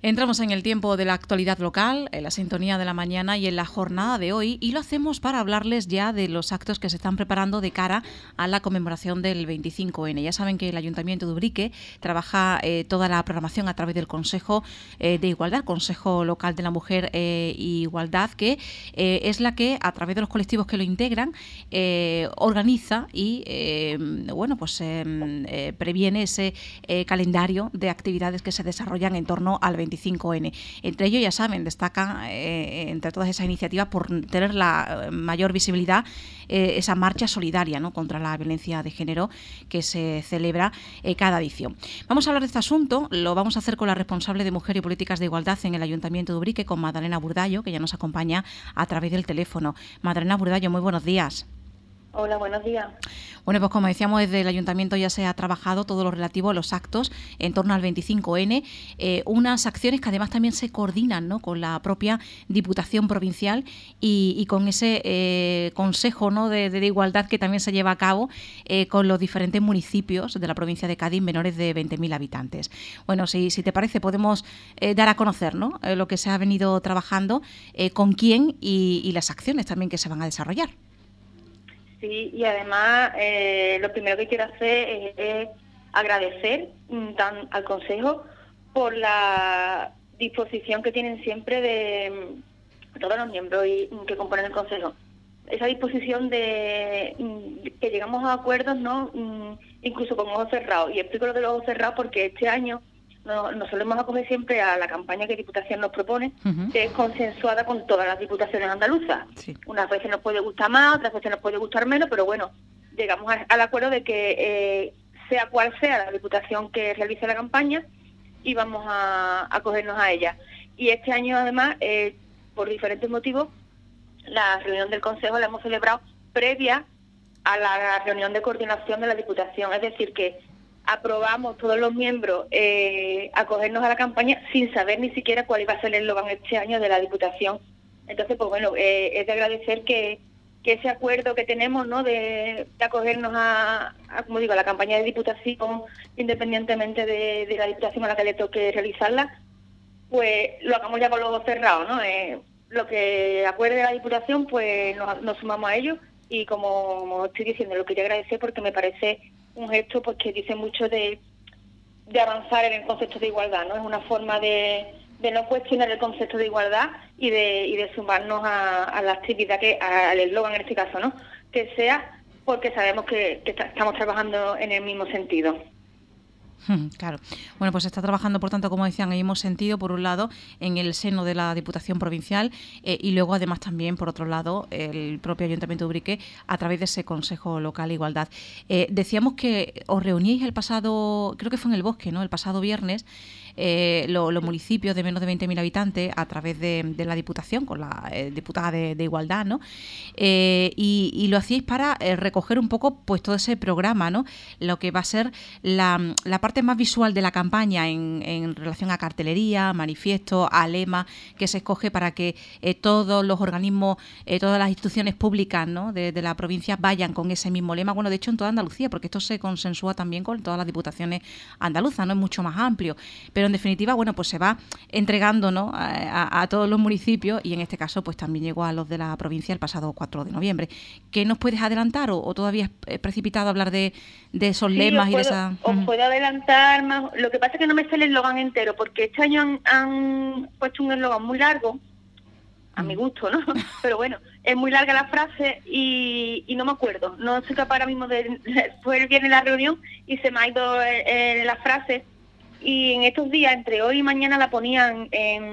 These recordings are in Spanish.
Entramos en el tiempo de la actualidad local, en la sintonía de la mañana y en la jornada de hoy, y lo hacemos para hablarles ya de los actos que se están preparando de cara a la conmemoración del 25N. Ya saben que el Ayuntamiento de Ubrique trabaja toda la programación a través del Consejo de Igualdad, Consejo Local de la Mujer e Igualdad, que es la que, a través de los colectivos que lo integran, organiza y previene ese calendario de actividades que se desarrollan en torno al 25N. Entre ellos, ya saben, destaca entre todas esas iniciativas, por tener la mayor visibilidad, esa marcha solidaria, ¿no?, contra la violencia de género que se celebra cada edición. Vamos a hablar de este asunto, lo vamos a hacer con la responsable de Mujer y Políticas de Igualdad en el Ayuntamiento de Ubrique, con Madalena Burdallo, que ya nos acompaña a través del teléfono. Madalena Burdallo, muy buenos días. Hola, buenos días. Bueno, pues como decíamos, desde el Ayuntamiento ya se ha trabajado todo lo relativo a los actos en torno al 25N, unas acciones que además también se coordinan, ¿no?, con la propia Diputación Provincial y con ese Consejo, ¿no?, de Igualdad que también se lleva a cabo con los diferentes municipios de la provincia de Cádiz menores de 20.000 habitantes. Bueno, si te parece, podemos dar a conocer, ¿no?, lo que se ha venido trabajando, con quién y las acciones también que se van a desarrollar. Sí, y además lo primero que quiero hacer es agradecer al Consejo por la disposición que tienen siempre de todos los miembros que componen el Consejo. Esa disposición de que llegamos a acuerdos, ¿no?, incluso con ojos cerrados. Y explico lo de los ojos cerrados porque este año nos solemos acoger siempre a la campaña que Diputación nos propone, que es consensuada con todas las diputaciones andaluzas. Sí. Unas veces nos puede gustar más, otras veces nos puede gustar menos, pero bueno, llegamos al acuerdo de que sea cual sea la diputación que realice la campaña, y vamos a acogernos a ella. Y este año, además, por diferentes motivos, la reunión del Consejo la hemos celebrado previa a la reunión de coordinación de la Diputación, es decir, que aprobamos todos los miembros acogernos a la campaña sin saber ni siquiera cuál iba a ser el eslogan este año de la Diputación. Entonces, pues bueno, es de agradecer que ese acuerdo que tenemos, ¿no?, de acogernos a la campaña de Diputación, independientemente de la Diputación a la que le toque realizarla, pues lo hagamos ya con los ojos cerrados, ¿no? Lo que acuerde la Diputación, pues nos sumamos a ello, y como estoy diciendo, lo quería agradecer porque me parece un gesto pues que dice mucho de avanzar en el concepto de igualdad, ¿no? Es una forma de no cuestionar el concepto de igualdad y de sumarnos a la actividad, al eslogan en este caso, ¿no?, que sea, porque sabemos que estamos trabajando en el mismo sentido. Claro. Bueno, pues se está trabajando, por tanto, como decían, en el mismo sentido, por un lado, en el seno de la Diputación Provincial, y luego, además, también, por otro lado, el propio Ayuntamiento de Ubrique, a través de ese Consejo Local de Igualdad. Decíamos que os reuníais el pasado, creo que fue en el Bosque, ¿no?, el pasado viernes, los municipios de menos de 20.000 habitantes, a través de la Diputación, con la diputada de Igualdad, ¿no? Y lo hacíais para recoger un poco, pues, todo ese programa, ¿no?, lo que va a ser la parte más visual de la campaña en relación a cartelería, manifiesto, a lema que se escoge para que todos los organismos, todas las instituciones públicas, ¿no?, de la provincia vayan con ese mismo lema. Bueno, de hecho, en toda Andalucía, porque esto se consensúa también con todas las diputaciones andaluzas, ¿no?, es mucho más amplio. Pero en definitiva, bueno, pues se va entregando, ¿no?, a todos los municipios, y en este caso pues también llegó a los de la provincia el pasado 4 de noviembre. ¿Qué nos puedes adelantar o todavía es precipitado hablar de esos lemas y de esa...? Os puedo adelantar más. Lo que pasa es que no me sé el eslogan entero, porque este año han puesto un eslogan muy largo, a mi gusto, ¿no? Pero bueno, es muy larga la frase y no me acuerdo. No soy capaz ahora mismo fue el viernes la reunión y se me ha ido la frase. Y en estos días, entre hoy y mañana, la ponían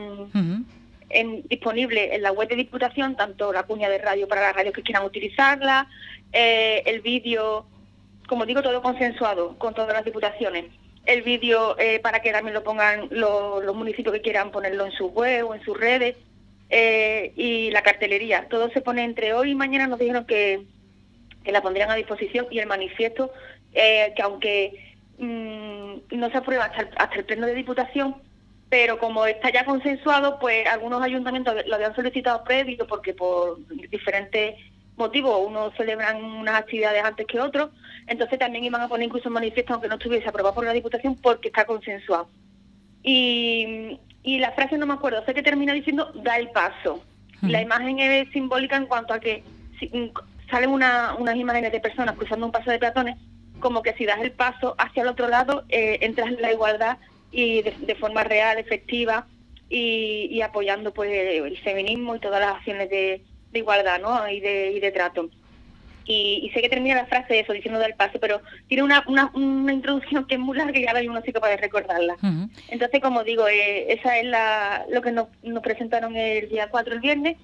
disponible en la web de Diputación, tanto la cuña de radio para las radios que quieran utilizarla, el vídeo, como digo, todo consensuado con todas las diputaciones. El vídeo para que también lo pongan los municipios que quieran ponerlo en su web o en sus redes, y la cartelería. Todo se pone entre hoy y mañana. Nos dijeron que la pondrían a disposición, y el manifiesto, que aunque no se aprueba hasta el pleno de Diputación, pero como está ya consensuado, pues algunos ayuntamientos lo habían solicitado previo, porque por diferentes motivos unos celebran unas actividades antes que otros, entonces también iban a poner incluso un manifiesto aunque no estuviese aprobado por la Diputación, porque está consensuado. Y y la frase no me acuerdo, sé que termina diciendo da el paso. La imagen es simbólica en cuanto a que salen unas imágenes de personas cruzando un paso de peatones, como que si das el paso hacia el otro lado, entras en la igualdad y de forma real, efectiva, y apoyando pues el feminismo y todas las acciones de igualdad, ¿no? y de trato. Y sé que termina la frase eso, diciendo del paso, pero tiene una introducción que es muy larga y ahora mismo no soy capaz de recordarla. Entonces, como digo, esa es lo que nos presentaron el día 4, el viernes.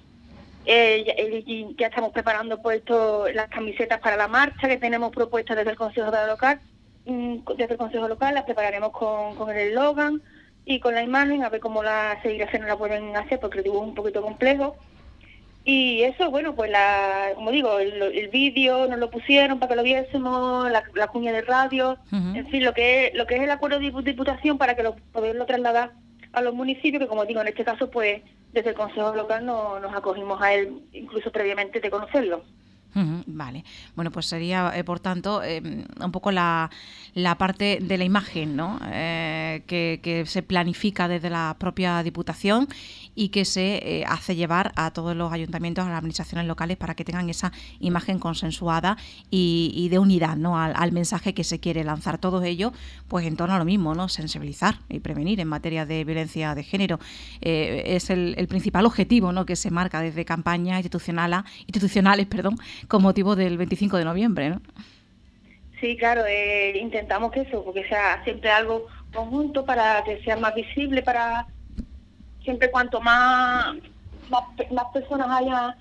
Ya estamos preparando pues las camisetas para la marcha que tenemos propuestas desde el Consejo Local. Desde el Consejo Local las prepararemos con el eslogan y con la imagen, a ver cómo las serigrafias la pueden hacer, porque el dibujo es un poquito complejo. Y eso, bueno, pues como digo, el vídeo nos lo pusieron para que lo viésemos, la cuña de radio, en fin, lo que es el acuerdo de diputación para que poderlo trasladar a los municipios, que como digo, en este caso, pues desde el Consejo Local nos acogimos a él, incluso previamente de conocerlo. Vale, bueno, pues sería, por tanto, un poco la parte de la imagen, ¿no? Que se planifica desde la propia Diputación y que se hace llevar a todos los ayuntamientos, a las administraciones locales, para que tengan esa imagen consensuada y de unidad, ¿no? Al mensaje que se quiere lanzar. Todos ellos, pues en torno a lo mismo, ¿no? Sensibilizar y prevenir en materia de violencia de género. Es el principal objetivo, ¿no? Que se marca desde campañas institucionales, con motivo del 25 de noviembre, ¿no? Sí, claro, intentamos que eso, porque sea siempre algo conjunto para que sea más visible, para siempre cuanto más personas haya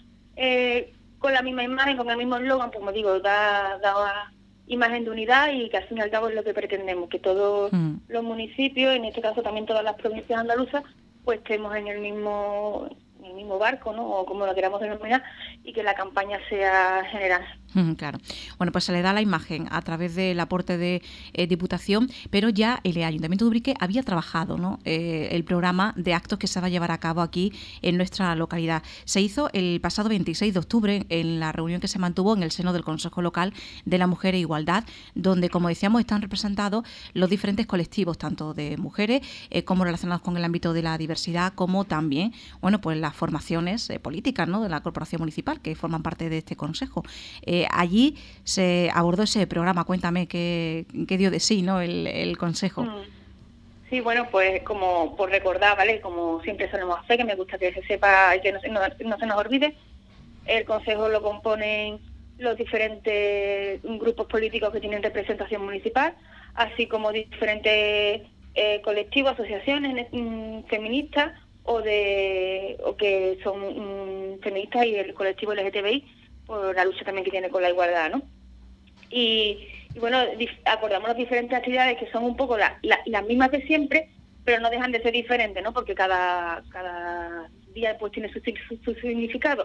con la misma imagen, con el mismo eslogan, pues como digo, da imagen de unidad y que al fin y al cabo es lo que pretendemos, que todos los municipios, en este caso también todas las provincias andaluzas, pues estemos en el mismo barco, ¿no? O como lo queramos denominar, y que la campaña sea general. Claro. Bueno, pues se le da la imagen a través del aporte de Diputación, pero ya el Ayuntamiento de Ubrique había trabajado, ¿no? El programa de actos que se va a llevar a cabo aquí en nuestra localidad. Se hizo el pasado 26 de octubre en la reunión que se mantuvo en el seno del Consejo Local de la Mujer e Igualdad, donde, como decíamos, están representados los diferentes colectivos, tanto de mujeres como relacionados con el ámbito de la diversidad, como también, bueno, pues las formaciones políticas, ¿no? De la Corporación Municipal, que forman parte de este Consejo. Allí se abordó ese programa. Cuéntame qué dio de sí, ¿no? el Consejo. Sí, bueno, pues como por recordar, ¿vale? Como siempre solemos hacer, que me gusta que se sepa y que no se nos olvide, el Consejo lo componen los diferentes grupos políticos que tienen representación municipal, así como diferentes colectivos, asociaciones feministas o que son feministas, y el colectivo LGTBI, por la lucha también que tiene con la igualdad, ¿no? Y bueno, acordamos las diferentes actividades que son un poco las mismas de siempre, pero no dejan de ser diferentes, ¿no? Porque cada día pues tiene su significado,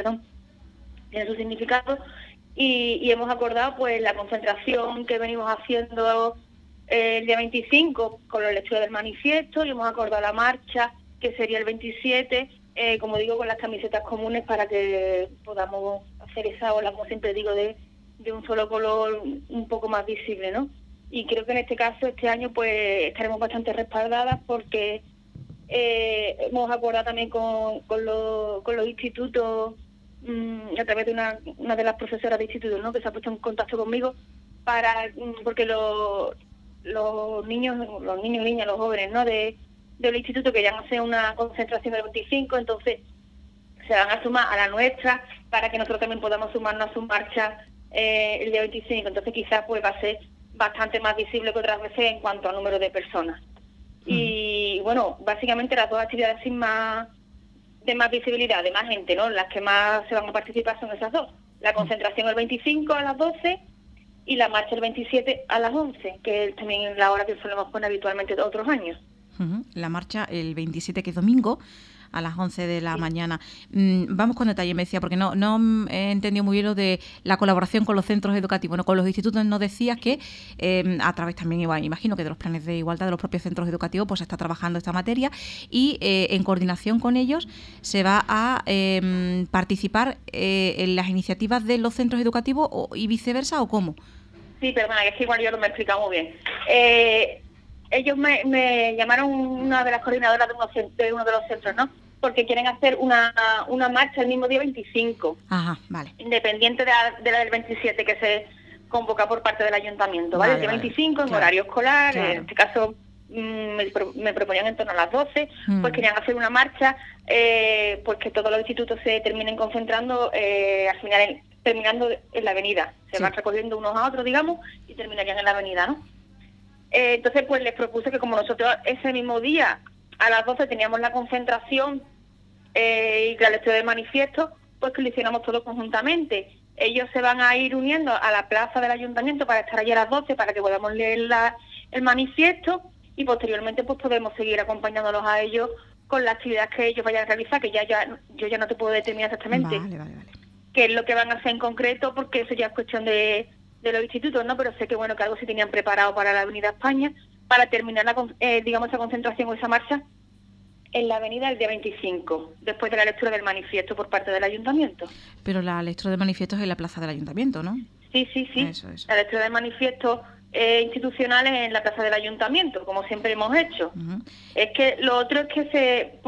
tiene su significado, y hemos acordado pues la concentración que venimos haciendo el día 25 con la lectura del manifiesto, y hemos acordado la marcha que sería el 27, como digo, con las camisetas comunes para que podamos hacer esa ola, como siempre digo, de un solo color un poco más visible, ¿no? Y creo que en este caso, este año, pues estaremos bastante respaldadas porque hemos acordado también con los institutos, a través de una de las profesoras de institutos, ¿no? Que se ha puesto en contacto conmigo porque los niños y niñas, los jóvenes, ¿no? del instituto, que ya no sea una concentración del 25, entonces se van a sumar a la nuestra para que nosotros también podamos sumarnos a su marcha el día 25. Entonces quizás pues va a ser bastante más visible que otras veces en cuanto al número de personas. Y bueno, básicamente las dos actividades de más visibilidad, de más gente, ¿no? Las que más se van a participar son esas dos. La concentración el 25 a las 12 y la marcha el 27 a las 11, que es también la hora que solemos poner habitualmente otros años. La marcha el 27, que es domingo, a las 11 de la mañana. Vamos con detalle, me decía, porque no he entendido muy bien lo de la colaboración con los centros educativos. Bueno, con los institutos nos decías que a través también, igual, imagino que de los planes de igualdad de los propios centros educativos, pues se está trabajando esta materia, y en coordinación con ellos se va a participar en las iniciativas de los centros educativos y viceversa, ¿o cómo? Sí, perdona, que es que igual yo no me he explicado muy bien. ellos me llamaron una de las coordinadoras de uno de los centros, ¿no? Porque quieren hacer una marcha el mismo día 25. Ajá, vale. Independiente de la del 27 que se convoca por parte del ayuntamiento, ¿vale? El día 25 en horario escolar, en este caso me proponían en torno a las 12, pues querían hacer una marcha, pues que todos los institutos se terminen concentrando, al final terminando en la avenida. Se van recogiendo unos a otros, digamos, y terminarían en la avenida, ¿no? Entonces, pues les propuse que como nosotros ese mismo día, a las 12 teníamos la concentración y la lectura del manifiesto, pues que lo hiciéramos todos conjuntamente. Ellos se van a ir uniendo a la plaza del ayuntamiento para estar allí a las 12 para que podamos leer el manifiesto y posteriormente pues podemos seguir acompañándolos a ellos con la actividad que ellos vayan a realizar, que yo ya no te puedo determinar exactamente Vale. qué es lo que van a hacer en concreto, porque eso ya es cuestión de los institutos, ¿no? Pero sé que bueno, que algo se tenían preparado para la Avenida España, para terminar digamos esa concentración o esa marcha en la avenida el día 25, después de la lectura del manifiesto por parte del ayuntamiento. Pero la lectura del manifiesto es en la plaza del ayuntamiento, ¿no? Sí. Eso. La lectura del manifiesto institucional es en la plaza del ayuntamiento, como siempre hemos hecho. Es que lo otro es que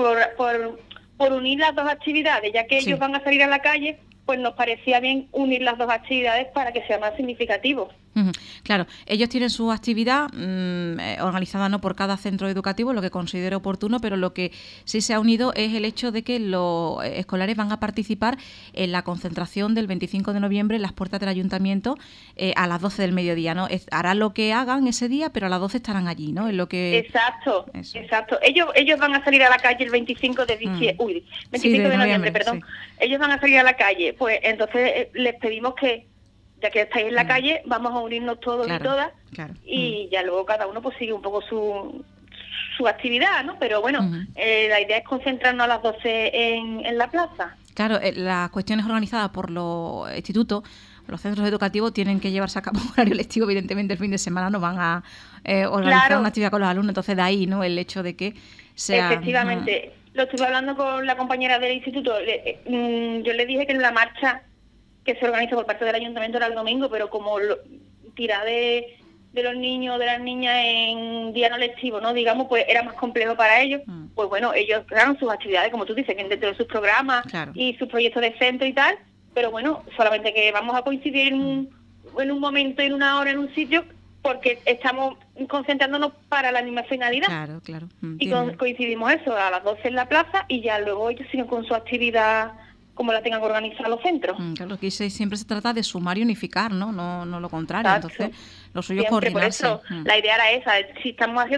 por unir las dos actividades, ya que ellos van a salir a la calle, pues nos parecía bien unir las dos actividades para que sea más significativo. Claro, ellos tienen su actividad organizada no por cada centro educativo, lo que considero oportuno, pero lo que sí se ha unido es el hecho de que los escolares van a participar en la concentración del 25 de noviembre en las puertas del ayuntamiento a las 12 del mediodía, ¿no? Harán lo que hagan ese día, pero a las 12 estarán allí, ¿no? Es lo que... Exacto. Ellos van a salir a la calle el 25 de diciembre, 25 de noviembre, perdón. Sí. Ellos van a salir a la calle, pues entonces les pedimos que ya que estáis en la calle, vamos a unirnos todos y todas, y ya luego cada uno pues sigue un poco su actividad, ¿no? Pero bueno, la idea es concentrarnos a las 12 en la plaza. Claro, las cuestiones organizadas por los institutos, los centros educativos tienen que llevarse a cabo un horario lectivo, evidentemente el fin de semana no van a organizar una actividad con los alumnos, entonces de ahí, ¿no? El hecho de que sea... Efectivamente, lo estuve hablando con la compañera del instituto, yo le dije que en la marcha que se organiza por parte del ayuntamiento era el domingo, pero como tirar de los niños, de las niñas en día no lectivo, ¿no? Digamos, pues era más complejo para ellos. Pues bueno, ellos crearon sus actividades, como tú dices, que dentro de sus programas y sus proyectos de centro y tal, pero bueno, solamente que vamos a coincidir en un momento, en una hora, en un sitio, porque estamos concentrándonos para la misma finalidad. Claro. Y coincidimos eso, a las 12 en la plaza, y ya luego ellos siguen con su actividad como la tengan que organizar los centros. Claro, que siempre se trata de sumar y unificar, ¿no? No lo contrario. Exacto. Entonces, lo suyo es coordinarse. Por eso, la idea era esa. Si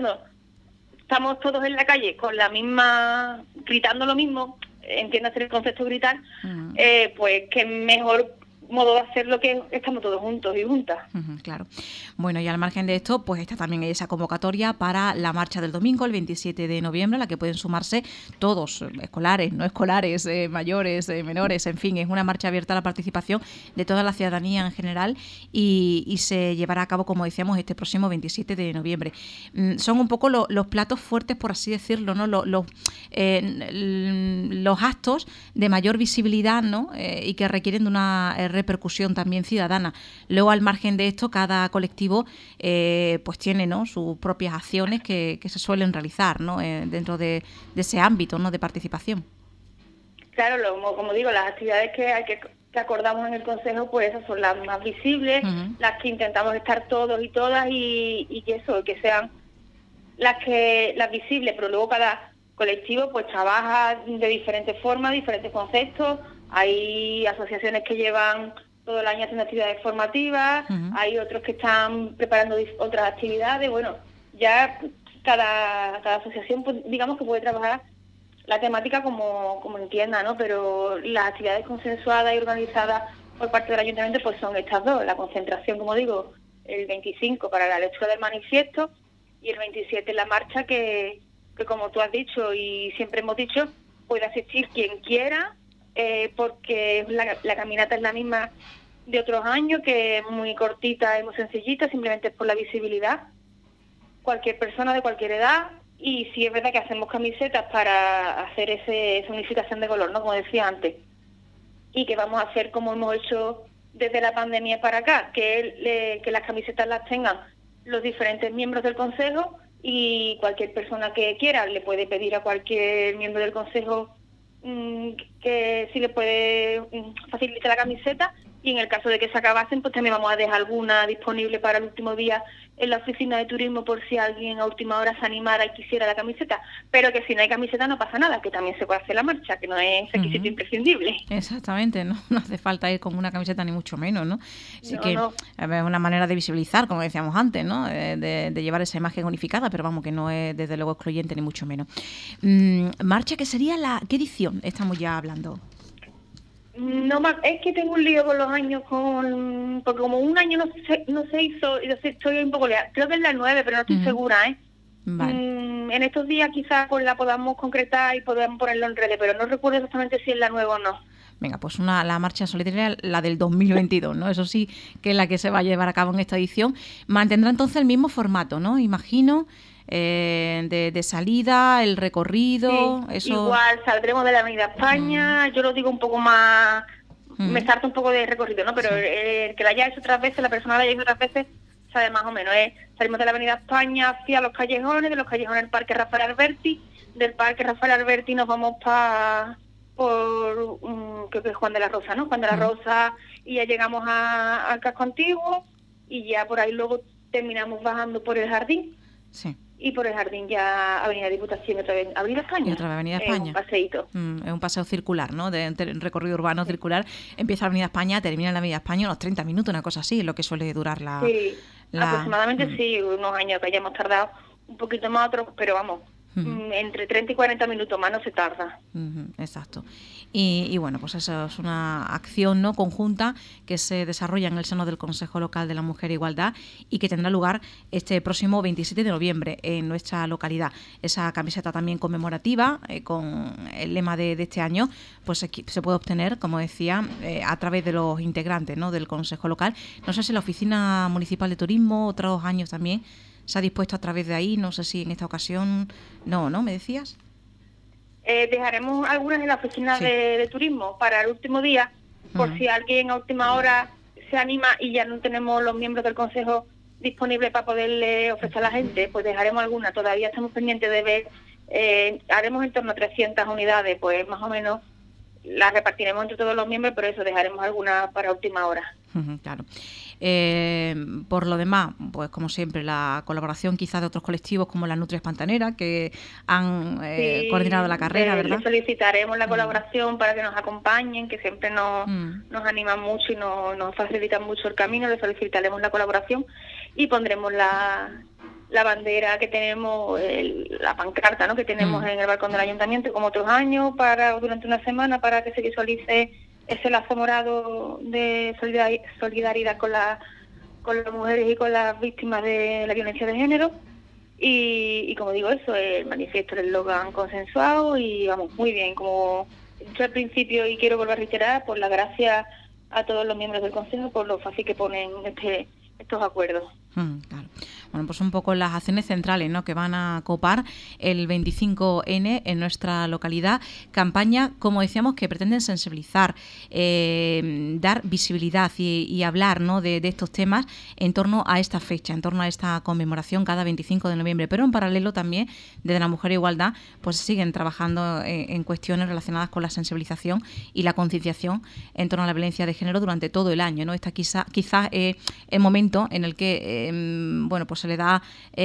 estamos todos en la calle con la misma, gritando lo mismo, entiéndase el concepto gritar, pues que mejor modo de hacerlo que estamos todos juntos y juntas. Claro. Bueno, y al margen de esto, pues está también esa convocatoria para la marcha del domingo, el 27 de noviembre, a la que pueden sumarse todos, escolares, no escolares, mayores, menores, en fin, es una marcha abierta a la participación de toda la ciudadanía en general y se llevará a cabo, como decíamos, este próximo 27 de noviembre. Son un poco los platos fuertes, por así decirlo, ¿no? Los actos de mayor visibilidad, ¿no? Y que requieren de una repercusión también ciudadana. Luego, al margen de esto, cada colectivo pues tiene, ¿no?, sus propias acciones que se suelen realizar, ¿no?, dentro de ese ámbito, ¿no?, de participación. Claro, como digo, las actividades que acordamos en el Consejo, pues esas son las más visibles, las que intentamos estar todos y todas y que sean las visibles, pero luego cada colectivo pues trabaja de diferentes formas, diferentes conceptos. Hay asociaciones que llevan todo el año haciendo actividades formativas, hay otros que están preparando otras actividades. Bueno, ya cada asociación, pues, digamos que puede trabajar la temática como entienda, ¿no? Pero las actividades consensuadas y organizadas por parte del ayuntamiento pues son estas dos. La concentración, como digo, el 25 para la lectura del manifiesto y el 27 la marcha que como tú has dicho y siempre hemos dicho, puede asistir quien quiera, porque la caminata es la misma de otros años, que es muy cortita y muy sencillita, simplemente es por la visibilidad. Cualquier persona de cualquier edad, y sí es verdad que hacemos camisetas para hacer esa unificación de color, ¿no?, como decía antes, y que vamos a hacer como hemos hecho desde la pandemia para acá, que las camisetas las tengan los diferentes miembros del Consejo y cualquier persona que quiera le puede pedir a cualquier miembro del Consejo que si le puede facilitar la camiseta, y en el caso de que se acabasen, pues también vamos a dejar alguna disponible para el último día en la oficina de turismo por si alguien a última hora se animara y quisiera la camiseta, pero que si no hay camiseta no pasa nada, que también se puede hacer la marcha, que no es requisito imprescindible. Exactamente, no hace falta ir con una camiseta ni mucho menos, ¿no? Así que No. es una manera de visibilizar, como decíamos antes, ¿no? De llevar esa imagen unificada, pero vamos, que no es desde luego excluyente ni mucho menos. Marcha, que sería ¿qué edición estamos ya hablando? No, es que tengo un lío con los años, porque como un año no se hizo, y estoy un poco liada. Creo que es la 9, pero no estoy segura, ¿eh? Vale. En estos días quizás pues la podamos concretar y podamos ponerlo en redes, pero no recuerdo exactamente si es la 9 o no. Venga, pues la marcha solidaria, la del 2022, ¿no? Eso sí que es la que se va a llevar a cabo en esta edición. Mantendrá entonces el mismo formato, ¿no? Imagino, de salida, el recorrido, sí, eso... Igual saldremos de la Avenida España, yo lo digo un poco más, me salta un poco de recorrido, ¿no? Pero sí. El que la haya hecho otras veces, la persona la haya hecho otras veces, sabe más o menos, salimos de la Avenida España hacia los callejones, de los callejones al Parque Rafael Alberti, del Parque Rafael Alberti nos vamos por creo que es Juan de la Rosa, ¿no? Juan de la Rosa, y ya llegamos al casco antiguo, y ya por ahí luego terminamos bajando por el jardín. Sí. Y por el jardín ya Avenida Diputación, otra vez Avenida España. Y otra vez Avenida España. Un paseíto. Es un paseo circular, ¿no? De recorrido urbano circular. Empieza Avenida España, termina en la Avenida España unos 30 minutos, una cosa así, es lo que suele durar la... Sí, aproximadamente sí, unos años que hayamos tardado un poquito más, otros, pero vamos, entre 30 y 40 minutos más no se tarda. Exacto. Y bueno, pues eso es una acción, ¿no?, conjunta que se desarrolla en el seno del Consejo Local de la Mujer e Igualdad y que tendrá lugar este próximo 27 de noviembre en nuestra localidad. Esa camiseta también conmemorativa con el lema de este año, pues se puede obtener, como decía, a través de los integrantes, ¿no?, del Consejo Local. No sé si la Oficina Municipal de Turismo otros años también se ha dispuesto a través de ahí, no sé si en esta ocasión ¿no? ¿Me decías? Dejaremos algunas en la oficina de turismo para el último día, por si alguien a última hora se anima y ya no tenemos los miembros del consejo disponibles para poderle ofrecer a la gente, pues dejaremos algunas. Todavía estamos pendientes de ver, haremos en torno a 300 unidades, pues más o menos las repartiremos entre todos los miembros, pero eso, dejaremos algunas para última hora. Claro. Por lo demás, pues como siempre, la colaboración quizás de otros colectivos como las Nutrias Pantaneras que han coordinado la carrera, ¿verdad? Le solicitaremos la colaboración para que nos acompañen, que siempre nos animan mucho y nos facilitan mucho el camino. Le solicitaremos la colaboración y pondremos la bandera que tenemos, la pancarta, ¿no?, que tenemos en el balcón del ayuntamiento, como otros años, durante una semana, para que se visualice ese lazo morado de solidaridad con las mujeres y con las víctimas de la violencia de género. Y como digo, eso, el manifiesto, el eslogan consensuado, y vamos, muy bien, como he dicho al principio y quiero volver a reiterar, por la gracia a todos los miembros del Consejo por lo fácil que ponen estos acuerdos. Claro. Bueno, pues un poco las acciones centrales, ¿no?, que van a copar el 25N en nuestra localidad. Campaña, como decíamos, que pretenden sensibilizar, dar visibilidad y hablar, ¿no?, de estos temas en torno a esta fecha, en torno a esta conmemoración cada 25 de noviembre. Pero en paralelo también, desde la Mujer e Igualdad, pues siguen trabajando en cuestiones relacionadas con la sensibilización y la concienciación en torno a la violencia de género durante todo el año, ¿no? Esta quizás el momento en el que bueno, pues se le da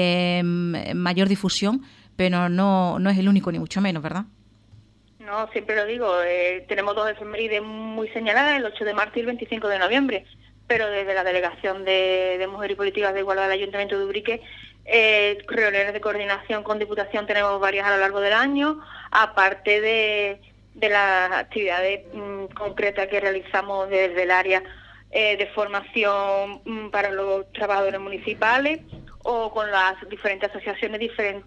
mayor difusión, pero no es el único ni mucho menos, ¿verdad? No, siempre lo digo, tenemos dos efemérides muy señaladas, el 8 de marzo y el 25 de noviembre, pero desde la Delegación de Mujer y Políticas de Igualdad del Ayuntamiento de Ubrique, reuniones de coordinación con Diputación tenemos varias a lo largo del año, aparte de las actividades concretas que realizamos desde el área de formación para los trabajadores municipales, o con las diferentes asociaciones,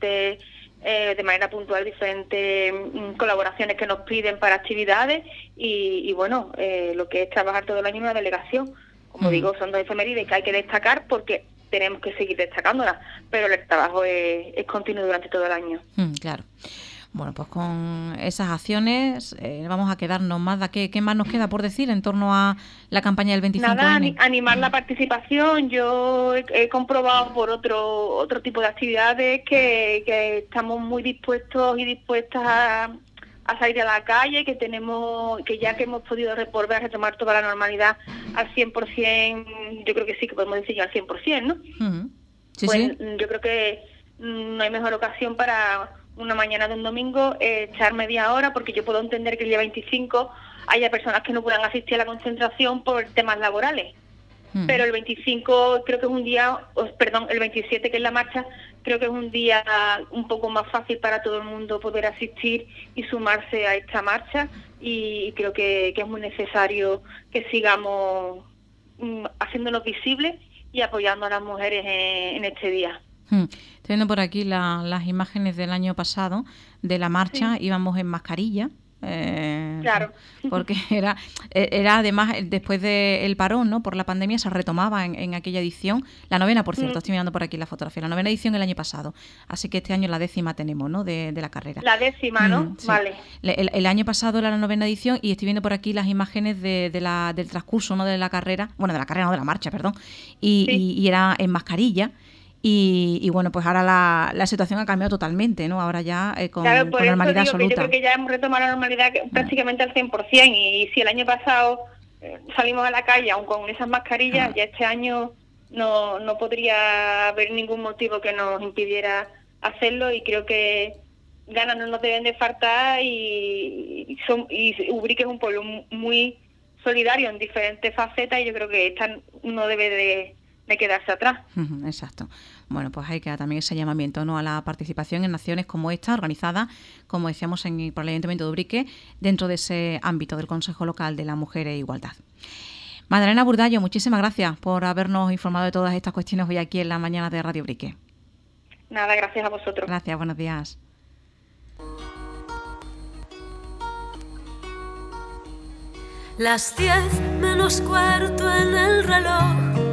de manera puntual, diferentes colaboraciones que nos piden para actividades, y bueno, lo que es trabajar todo el año en una delegación. Como digo, son dos efemérides que hay que destacar porque tenemos que seguir destacándolas, pero el trabajo es continuo durante todo el año. Claro. Bueno, pues con esas acciones vamos a quedarnos más. ¿Qué más nos queda por decir en torno a la campaña del 25N? Nada, animar la participación. Yo he comprobado por otro tipo de actividades que estamos muy dispuestos y dispuestas a salir a la calle, que ya que hemos podido volver a retomar toda la normalidad al 100%, yo creo que sí que podemos decir al 100%, ¿no? Uh-huh. Sí, pues sí. Yo creo que no hay mejor ocasión para una mañana de un domingo echar media hora, porque yo puedo entender que el día 25 haya personas que no puedan asistir a la concentración por temas laborales. Pero el 25 creo que es un día, el 27 que es la marcha, creo que es un día un poco más fácil para todo el mundo poder asistir y sumarse a esta marcha, y creo que es muy necesario que sigamos haciéndonos visibles y apoyando a las mujeres en este día. Estoy viendo por aquí las imágenes del año pasado de la marcha, sí. Íbamos en mascarilla. Claro. Porque era además después del parón, ¿no? Por la pandemia se retomaba en aquella edición, la 9ª, por cierto, estoy mirando por aquí la fotografía, la 9ª edición el año pasado, así que este año la 10ª tenemos, ¿no? De la carrera. La 10ª, ¿no? Sí. Vale. El año pasado era la 9ª edición y estoy viendo por aquí las imágenes del transcurso, ¿no? De la carrera, de la marcha, perdón, y era en mascarilla. Y bueno, pues ahora la situación ha cambiado totalmente, ¿no? Ahora ya con normalidad absoluta. Yo creo que ya hemos retomado la normalidad prácticamente al 100%, y si el año pasado salimos a la calle aun con esas mascarillas, ya este año no podría haber ningún motivo que nos impidiera hacerlo, y creo que ganas no nos deben de faltar, y Ubrique es un pueblo muy solidario en diferentes facetas, y yo creo que esta no debe de quedarse atrás. Exacto. Bueno, pues hay que también ese llamamiento, ¿no? A la participación en acciones como esta, organizada, como decíamos, por el Ayuntamiento de Ubrique, dentro de ese ámbito del Consejo Local de la Mujer e Igualdad. Magdalena Burdallo, muchísimas gracias por habernos informado de todas estas cuestiones hoy aquí en la mañana de Radio Ubrique. Nada, gracias a vosotros. Gracias, buenos días. Las 10 menos cuarto en el reloj.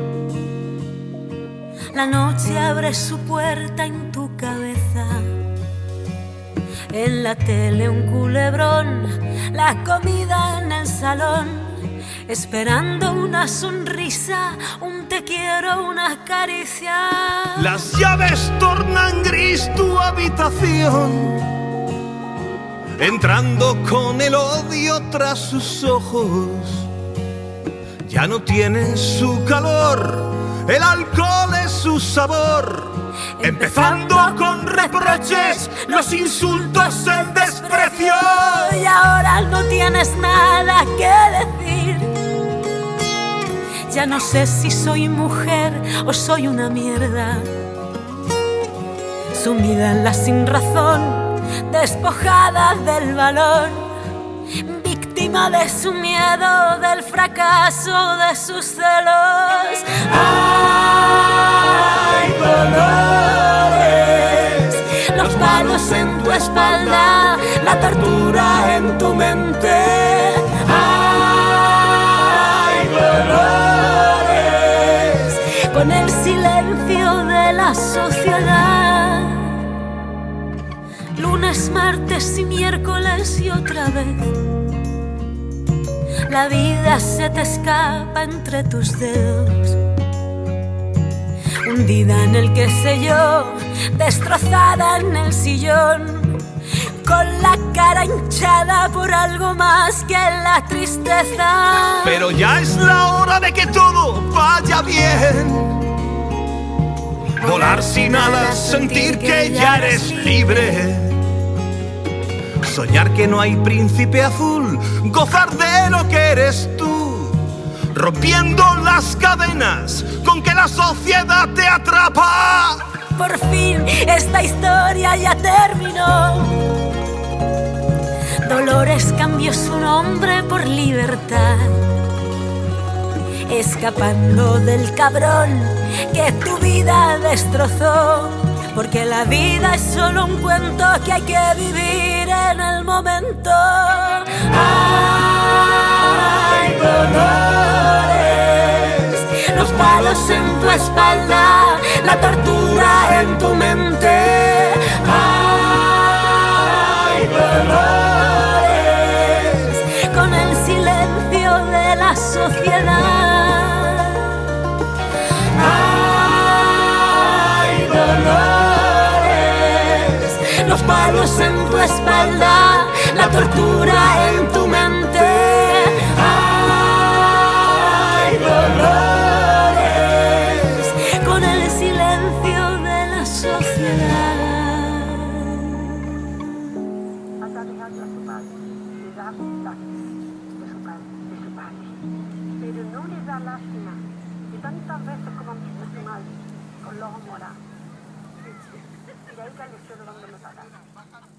La noche abre su puerta en tu cabeza. En la tele un culebrón, la comida en el salón, esperando una sonrisa, un te quiero, una caricia. Las llaves tornan gris tu habitación, entrando con el odio tras sus ojos. Ya no tienes su calor, el alcohol es su sabor, empezando con reproches, los insultos, el desprecio. Y ahora no tienes nada que decir. Ya no sé si soy mujer o soy una mierda, sumida en la sinrazón, despojada del valor, víctima de su miedo, del fracaso, de sus celos. ¡Ay, dolores! Los palos en tu espalda, la tortura en tu mente. ¡Ay, dolores! Con el silencio de la sociedad. Lunes, martes y miércoles y otra vez la vida se te escapa entre tus dedos, hundida en el qué sé yo, destrozada en el sillón, con la cara hinchada por algo más que la tristeza. Pero ya es la hora de que todo vaya bien, volar sin alas, sentir que ya eres libre, soñar que no hay príncipe azul, gozar de lo que eres tú, rompiendo las cadenas con que la sociedad te atrapa. Por fin esta historia ya terminó. Dolores cambió su nombre por libertad, escapando del cabrón que tu vida destrozó. Porque la vida es solo un cuento que hay que vivir en el momento. ¡Ay, dolores! Los palos en tu espalda, la tortura en tu mente. ¡Ay, palos en tu espalda, la tortura en tu mente. Hay dolores con el silencio de la sociedad. Hasta dejarlo a su padre, le da lástima de su padre, pero no le da lástima de tantas veces como han visto a su madre con los ojos morados. Y de ahí cae el suelo donde me pagan.